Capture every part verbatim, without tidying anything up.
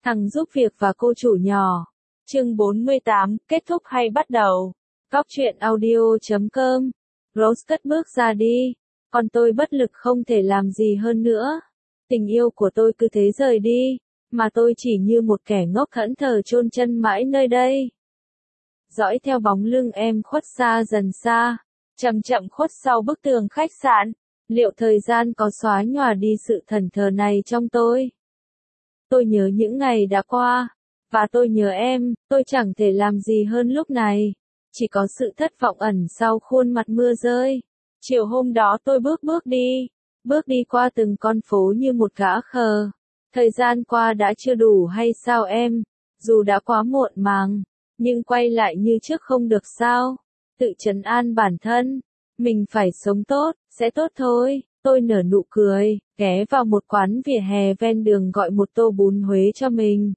Thằng giúp việc và cô chủ nhỏ. Chương bốn mươi tám, kết thúc hay bắt đầu? Góc truyện audio chấm com. Rose cất bước ra đi. Còn tôi bất lực không thể làm gì hơn nữa. Tình yêu của tôi cứ thế rời đi, mà tôi chỉ như một kẻ ngốc thẫn thờ chôn chân mãi nơi đây. Dõi theo bóng lưng em khuất xa dần xa, chậm chậm khuất sau bức tường khách sạn. Liệu thời gian có xóa nhòa đi sự thẫn thờ này trong tôi? Tôi nhớ những ngày đã qua, và tôi nhớ em, tôi chẳng thể làm gì hơn lúc này. Chỉ có sự thất vọng ẩn sau khuôn mặt mưa rơi. Chiều hôm đó tôi bước bước đi, bước đi qua từng con phố như một gã khờ. Thời gian qua đã chưa đủ hay sao em? Dù đã quá muộn màng, nhưng quay lại như trước không được sao? Tự trấn an bản thân, mình phải sống tốt, sẽ tốt thôi. Tôi nở nụ cười, ghé vào một quán vỉa hè ven đường gọi một tô bún Huế cho mình.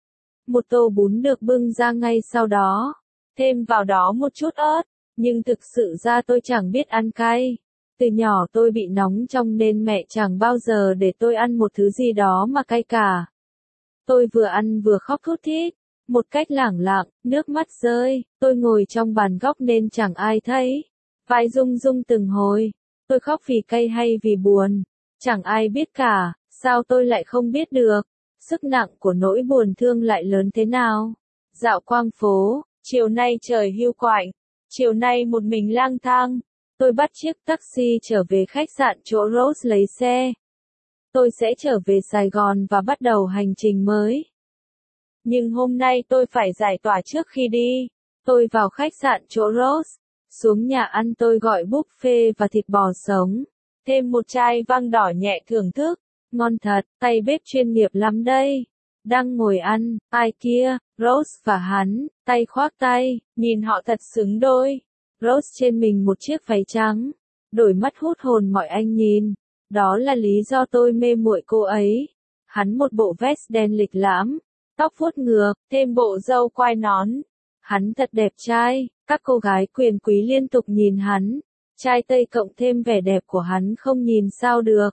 Một tô bún được bưng ra ngay sau đó, thêm vào đó một chút ớt, nhưng thực sự ra tôi chẳng biết ăn cay. Từ nhỏ tôi bị nóng trong nên mẹ chẳng bao giờ để tôi ăn một thứ gì đó mà cay cả. Tôi vừa ăn vừa khóc thút thít, một cách lảng lặng, nước mắt rơi, tôi ngồi trong bàn góc nên chẳng ai thấy. Vai rung rung từng hồi. Tôi khóc vì cay hay vì buồn, chẳng ai biết cả, sao tôi lại không biết được, sức nặng của nỗi buồn thương lại lớn thế nào. Dạo quang phố, chiều nay trời hiu quạnh, chiều nay một mình lang thang, tôi bắt chiếc taxi trở về khách sạn chỗ Rose lấy xe. Tôi sẽ trở về Sài Gòn và bắt đầu hành trình mới. Nhưng hôm nay tôi phải giải tỏa trước khi đi. Tôi vào khách sạn chỗ Rose. Xuống nhà ăn tôi gọi buffet và thịt bò sống, thêm một chai vang đỏ nhẹ thưởng thức, ngon thật, tay bếp chuyên nghiệp lắm đây. Đang ngồi ăn, ai kia, Rose và hắn, tay khoác tay, nhìn họ thật xứng đôi. Rose trên mình một chiếc váy trắng, đôi mắt hút hồn mọi anh nhìn, đó là lý do tôi mê muội cô ấy. Hắn một bộ vest đen lịch lãm, tóc vuốt ngược, thêm bộ râu quai nón. Hắn thật đẹp trai, các cô gái quyền quý liên tục nhìn hắn. Trai Tây cộng thêm vẻ đẹp của hắn không nhìn sao được.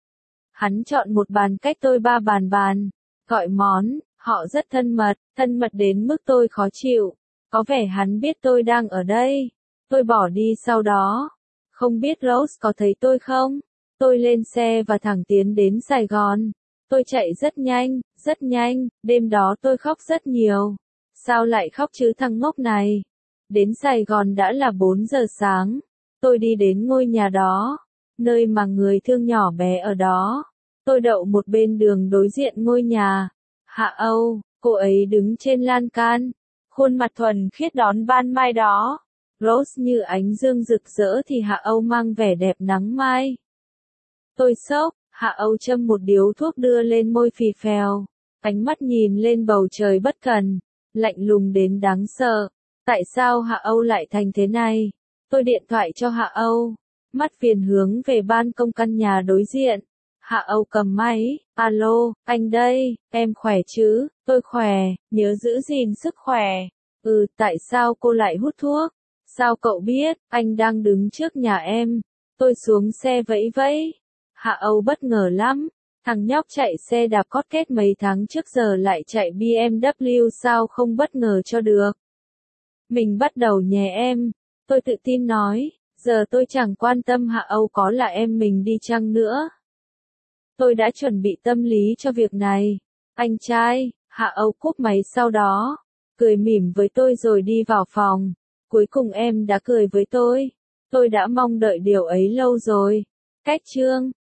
Hắn chọn một bàn cách tôi ba bàn bàn, gọi món, họ rất thân mật, thân mật đến mức tôi khó chịu. Có vẻ hắn biết tôi đang ở đây. Tôi bỏ đi sau đó. Không biết Rose có thấy tôi không? Tôi lên xe và thẳng tiến đến Sài Gòn. Tôi chạy rất nhanh, rất nhanh, đêm đó tôi khóc rất nhiều. Sao lại khóc chứ thằng ngốc này? Đến Sài Gòn đã là bốn giờ sáng. Tôi đi đến ngôi nhà đó, nơi mà người thương nhỏ bé ở đó. Tôi đậu một bên đường đối diện ngôi nhà. Hạ Âu, cô ấy đứng trên lan can, khuôn mặt thuần khiết đón ban mai đó. Rose như ánh dương rực rỡ thì Hạ Âu mang vẻ đẹp nắng mai. Tôi sốc, Hạ Âu châm một điếu thuốc đưa lên môi phì phèo, ánh mắt nhìn lên bầu trời bất cần, lạnh lùng đến đáng sợ. Tại sao Hạ Âu lại thành thế này? Tôi điện thoại cho Hạ Âu, mắt phiền hướng về ban công căn nhà đối diện. Hạ Âu cầm máy, alo, anh đây, em khỏe chứ? Tôi khỏe, nhớ giữ gìn sức khỏe. Ừ, tại sao cô lại hút thuốc? Sao cậu biết? Anh đang đứng trước nhà em. Tôi xuống xe vẫy vẫy. Hạ Âu bất ngờ lắm. Thằng nhóc chạy xe đạp cót két mấy tháng trước giờ lại chạy bê em vê sao không bất ngờ cho được. Mình bắt đầu nhé em. Tôi tự tin nói, giờ tôi chẳng quan tâm Hạ Âu có là em mình đi chăng nữa. Tôi đã chuẩn bị tâm lý cho việc này. Anh trai, Hạ Âu cúp máy sau đó, cười mỉm với tôi rồi đi vào phòng. Cuối cùng em đã cười với tôi. Tôi đã mong đợi điều ấy lâu rồi. Cách chương